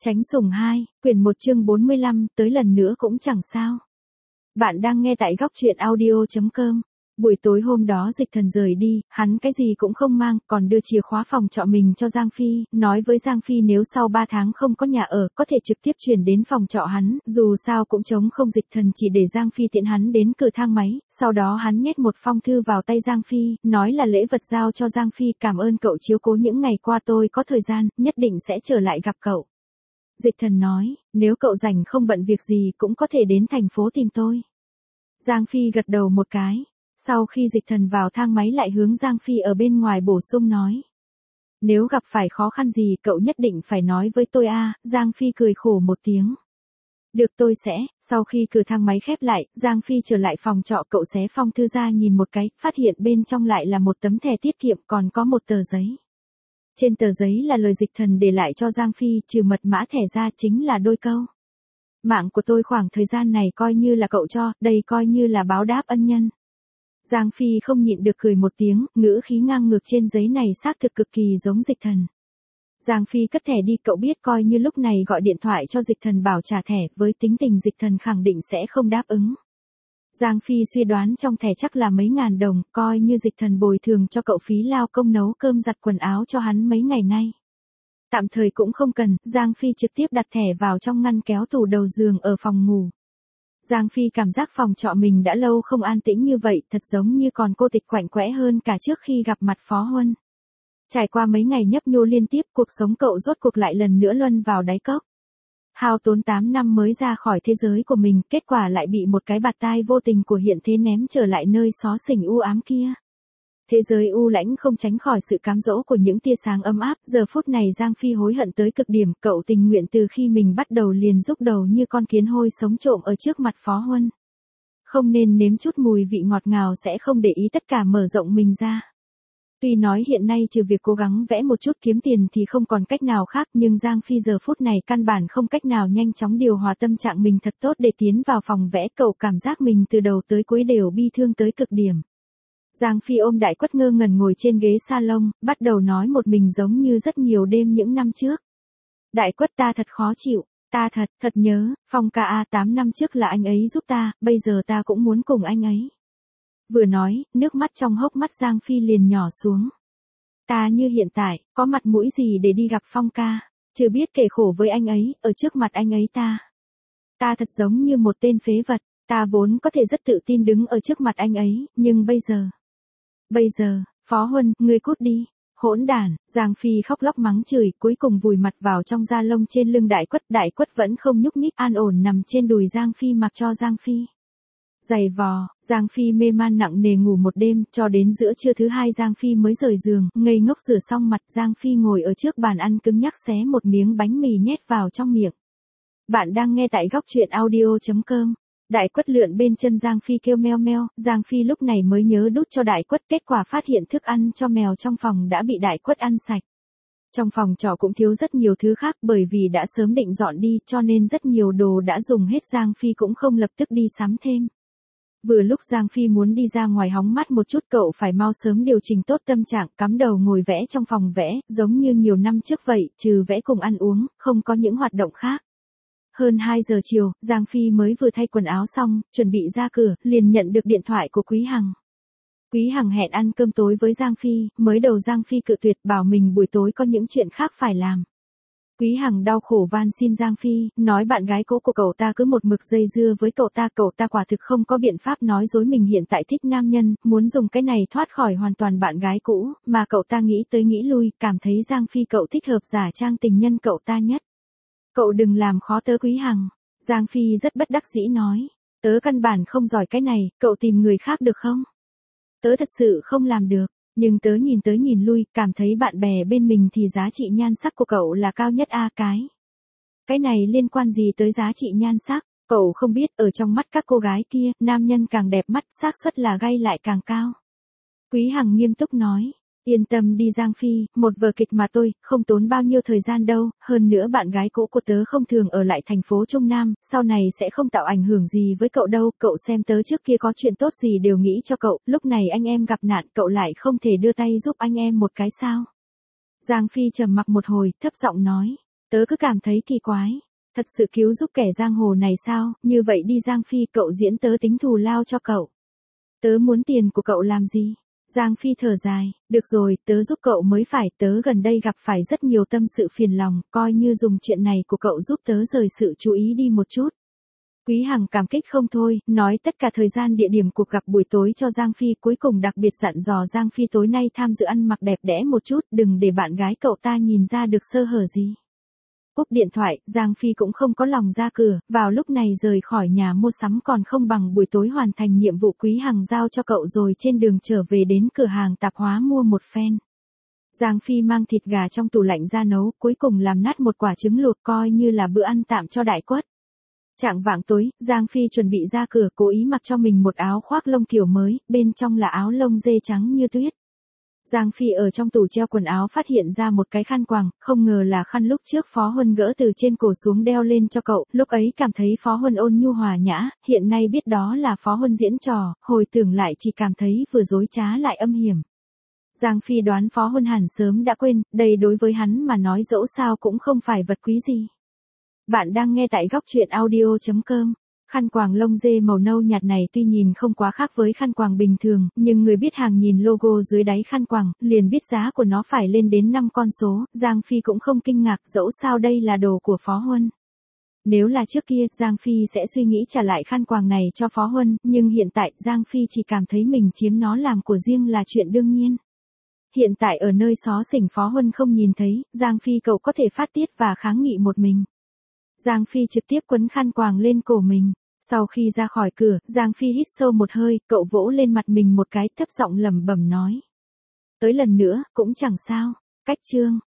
Tránh sủng 2, quyển 1 chương 45, tới lần nữa cũng chẳng sao. Bạn đang nghe tại góc truyện audio.com. Buổi tối hôm đó Dịch Thần rời đi, hắn cái gì cũng không mang, còn đưa chìa khóa phòng trọ mình cho Giang Phi, nói với Giang Phi nếu sau 3 tháng không có nhà ở, có thể trực tiếp chuyển đến phòng trọ hắn, dù sao cũng trống không. Dịch Thần chỉ để Giang Phi tiện hắn đến cửa thang máy, sau đó hắn nhét một phong thư vào tay Giang Phi, nói là lễ vật giao cho Giang Phi, cảm ơn cậu chiếu cố những ngày qua, tôi có thời gian, nhất định sẽ trở lại gặp cậu. Dịch Thần nói, nếu cậu rảnh không bận việc gì cũng có thể đến thành phố tìm tôi. Giang Phi gật đầu một cái. Sau khi Dịch Thần vào thang máy lại hướng Giang Phi ở bên ngoài bổ sung nói. Nếu gặp phải khó khăn gì cậu nhất định phải nói với tôi a. Giang Phi cười khổ một tiếng. Được, tôi sẽ. Sau khi cửa thang máy khép lại, Giang Phi trở lại phòng trọ, cậu xé phong thư ra nhìn một cái, phát hiện bên trong lại là một tấm thẻ tiết kiệm còn có một tờ giấy. Trên tờ giấy là lời Dịch Thần để lại cho Giang Phi, trừ mật mã thẻ ra chính là đôi câu. Mạng của tôi khoảng thời gian này coi như là cậu cho, đây coi như là báo đáp ân nhân. Giang Phi không nhịn được cười một tiếng, ngữ khí ngang ngược trên giấy này xác thực cực kỳ giống Dịch Thần. Giang Phi cất thẻ đi, cậu biết coi như lúc này gọi điện thoại cho Dịch Thần bảo trả thẻ, với tính tình Dịch Thần khẳng định sẽ không đáp ứng. Giang Phi suy đoán trong thẻ chắc là mấy ngàn đồng, coi như Dịch Thần bồi thường cho cậu phí lao công nấu cơm giặt quần áo cho hắn mấy ngày nay. Tạm thời cũng không cần, Giang Phi trực tiếp đặt thẻ vào trong ngăn kéo tủ đầu giường ở phòng ngủ. Giang Phi cảm giác phòng trọ mình đã lâu không an tĩnh như vậy, thật giống như còn cô tịch quạnh quẽ hơn cả trước khi gặp mặt Phó Huân. Trải qua mấy ngày nhấp nhô liên tiếp, cuộc sống cậu rốt cuộc lại lần nữa luân vào đáy cốc. Hao tốn 8 năm mới ra khỏi thế giới của mình, kết quả lại bị một cái bạt tai vô tình của hiện thế ném trở lại nơi xó xỉnh u ám kia. Thế giới u lãnh không tránh khỏi sự cám dỗ của những tia sáng ấm áp, giờ phút này Giang Phi hối hận tới cực điểm, cậu tình nguyện từ khi mình bắt đầu liền rúc đầu như con kiến hôi sống trộm ở trước mặt Phó Huân. Không nên nếm chút mùi vị ngọt ngào sẽ không để ý tất cả mở rộng mình ra. Tuy nói hiện nay trừ việc cố gắng vẽ một chút kiếm tiền thì không còn cách nào khác, nhưng Giang Phi giờ phút này căn bản không cách nào nhanh chóng điều hòa tâm trạng mình thật tốt để tiến vào phòng vẽ, cậu cảm giác mình từ đầu tới cuối đều bi thương tới cực điểm. Giang Phi ôm Đại Quất ngơ ngẩn ngồi trên ghế salon, bắt đầu nói một mình giống như rất nhiều đêm những năm trước. Đại Quất, ta thật khó chịu, ta thật nhớ, Phong ca a, 8 năm trước là anh ấy giúp ta, bây giờ ta cũng muốn cùng anh ấy. Vừa nói, nước mắt trong hốc mắt Giang Phi liền nhỏ xuống. Ta như hiện tại, có mặt mũi gì để đi gặp Phong ca, chưa biết kể khổ với anh ấy, ở trước mặt anh ấy ta thật giống như một tên phế vật, ta vốn có thể rất tự tin đứng ở trước mặt anh ấy, nhưng bây giờ, Phó Huân, ngươi cút đi, hỗn đản. Giang Phi khóc lóc mắng chửi, cuối cùng vùi mặt vào trong da lông trên lưng Đại Quất vẫn không nhúc nhích, an ổn nằm trên đùi Giang Phi mặc cho Giang Phi giày vò. Giang Phi mê man nặng nề ngủ một đêm, cho đến giữa trưa thứ hai Giang Phi mới rời giường, ngây ngốc rửa xong mặt, Giang Phi ngồi ở trước bàn ăn cứng nhắc xé một miếng bánh mì nhét vào trong miệng. Bạn đang nghe tại góc truyện audio.com. Đại Quất lượn bên chân Giang Phi kêu meo meo, Giang Phi lúc này mới nhớ đút cho Đại Quất, kết quả phát hiện thức ăn cho mèo trong phòng đã bị Đại Quất ăn sạch. Trong phòng trọ cũng thiếu rất nhiều thứ khác, bởi vì đã sớm định dọn đi cho nên rất nhiều đồ đã dùng hết, Giang Phi cũng không lập tức đi sắm thêm. Vừa lúc Giang Phi muốn đi ra ngoài hóng mát một chút, cậu phải mau sớm điều chỉnh tốt tâm trạng, cắm đầu ngồi vẽ trong phòng vẽ, giống như nhiều năm trước vậy, trừ vẽ cùng ăn uống, không có những hoạt động khác. Hơn 2 giờ chiều, Giang Phi mới vừa thay quần áo xong, chuẩn bị ra cửa, liền nhận được điện thoại của Quý Hằng. Quý Hằng hẹn ăn cơm tối với Giang Phi, mới đầu Giang Phi cự tuyệt, bảo mình buổi tối có những chuyện khác phải làm. Quý Hằng đau khổ van xin Giang Phi, nói bạn gái cũ của cậu ta cứ một mực dây dưa với cậu ta quả thực không có biện pháp nói dối mình hiện tại thích nam nhân, muốn dùng cái này thoát khỏi hoàn toàn bạn gái cũ, mà cậu ta nghĩ tới nghĩ lui, cảm thấy Giang Phi cậu thích hợp giả trang tình nhân cậu ta nhất. Cậu đừng làm khó tớ Quý Hằng. Giang Phi rất bất đắc dĩ nói, tớ căn bản không giỏi cái này, cậu tìm người khác được không? Tớ thật sự không làm được, nhưng tớ nhìn tới nhìn lui, cảm thấy bạn bè bên mình thì giá trị nhan sắc của cậu là cao nhất a. Cái này liên quan gì tới giá trị nhan sắc? Cậu không biết, ở trong mắt các cô gái kia, nam nhân càng đẹp mắt, xác suất là gay lại càng cao. Quý Hằng nghiêm túc nói. Yên tâm đi Giang Phi, một vở kịch mà tôi, không tốn bao nhiêu thời gian đâu, hơn nữa bạn gái cũ của tớ không thường ở lại thành phố Trung Nam, sau này sẽ không tạo ảnh hưởng gì với cậu đâu, cậu xem tớ trước kia có chuyện tốt gì đều nghĩ cho cậu, lúc này anh em gặp nạn cậu lại không thể đưa tay giúp anh em một cái sao? Giang Phi trầm mặc một hồi, thấp giọng nói, Tớ cứ cảm thấy kỳ quái. Thật sự cứu giúp kẻ giang hồ này sao, như vậy đi Giang Phi cậu diễn tớ tính thù lao cho cậu. Tớ muốn tiền của cậu làm gì? Giang Phi thở dài, được rồi, tớ giúp cậu mới phải, tớ gần đây gặp phải rất nhiều tâm sự phiền lòng, coi như dùng chuyện này của cậu giúp tớ rời sự chú ý đi một chút. Quý Hằng cảm kích không thôi, nói tất cả thời gian địa điểm cuộc gặp buổi tối cho Giang Phi, cuối cùng đặc biệt dặn dò Giang Phi tối nay tham dự ăn mặc đẹp đẽ một chút, đừng để bạn gái cậu ta nhìn ra được sơ hở gì. Cúp điện thoại, Giang Phi cũng không có lòng ra cửa, vào lúc này rời khỏi nhà mua sắm còn không bằng buổi tối hoàn thành nhiệm vụ Quý Hằng giao cho cậu rồi trên đường trở về đến cửa hàng tạp hóa mua một phen. Giang Phi mang thịt gà trong tủ lạnh ra nấu, cuối cùng làm nát một quả trứng luộc coi như là bữa ăn tạm cho đại quất. Chạng vạng tối, Giang Phi chuẩn bị ra cửa, cố ý mặc cho mình một áo khoác lông kiểu mới, bên trong là áo lông dê trắng như tuyết. Giang Phi ở trong tủ treo quần áo phát hiện ra một cái khăn quàng, không ngờ là khăn lúc trước Phó Huân gỡ từ trên cổ xuống đeo lên cho cậu, lúc ấy cảm thấy Phó Huân ôn nhu hòa nhã, hiện nay biết đó là Phó Huân diễn trò, hồi tưởng lại chỉ cảm thấy vừa dối trá lại âm hiểm. Giang Phi đoán Phó Huân hẳn sớm đã quên, đây đối với hắn mà nói dẫu sao cũng không phải vật quý gì. Bạn đang nghe tại góc truyện audio.com. Khăn quàng lông dê màu nâu nhạt này tuy nhìn không quá khác với khăn quàng bình thường, nhưng người biết hàng nhìn logo dưới đáy khăn quàng, liền biết giá của nó phải lên đến 5 con số, Giang Phi cũng không kinh ngạc dẫu sao đây là đồ của Phó Huân. Nếu là trước kia, Giang Phi sẽ suy nghĩ trả lại khăn quàng này cho Phó Huân, nhưng hiện tại Giang Phi chỉ cảm thấy mình chiếm nó làm của riêng là chuyện đương nhiên. Hiện tại ở nơi xó xỉnh Phó Huân không nhìn thấy, Giang Phi cậu có thể phát tiết và kháng nghị một mình. Giang Phi trực tiếp quấn khăn quàng lên cổ mình. Sau khi ra khỏi cửa, Giang Phi hít sâu một hơi, cậu vỗ lên mặt mình một cái, thấp giọng lẩm bẩm nói. Tới lần nữa, cũng chẳng sao. Cách chương.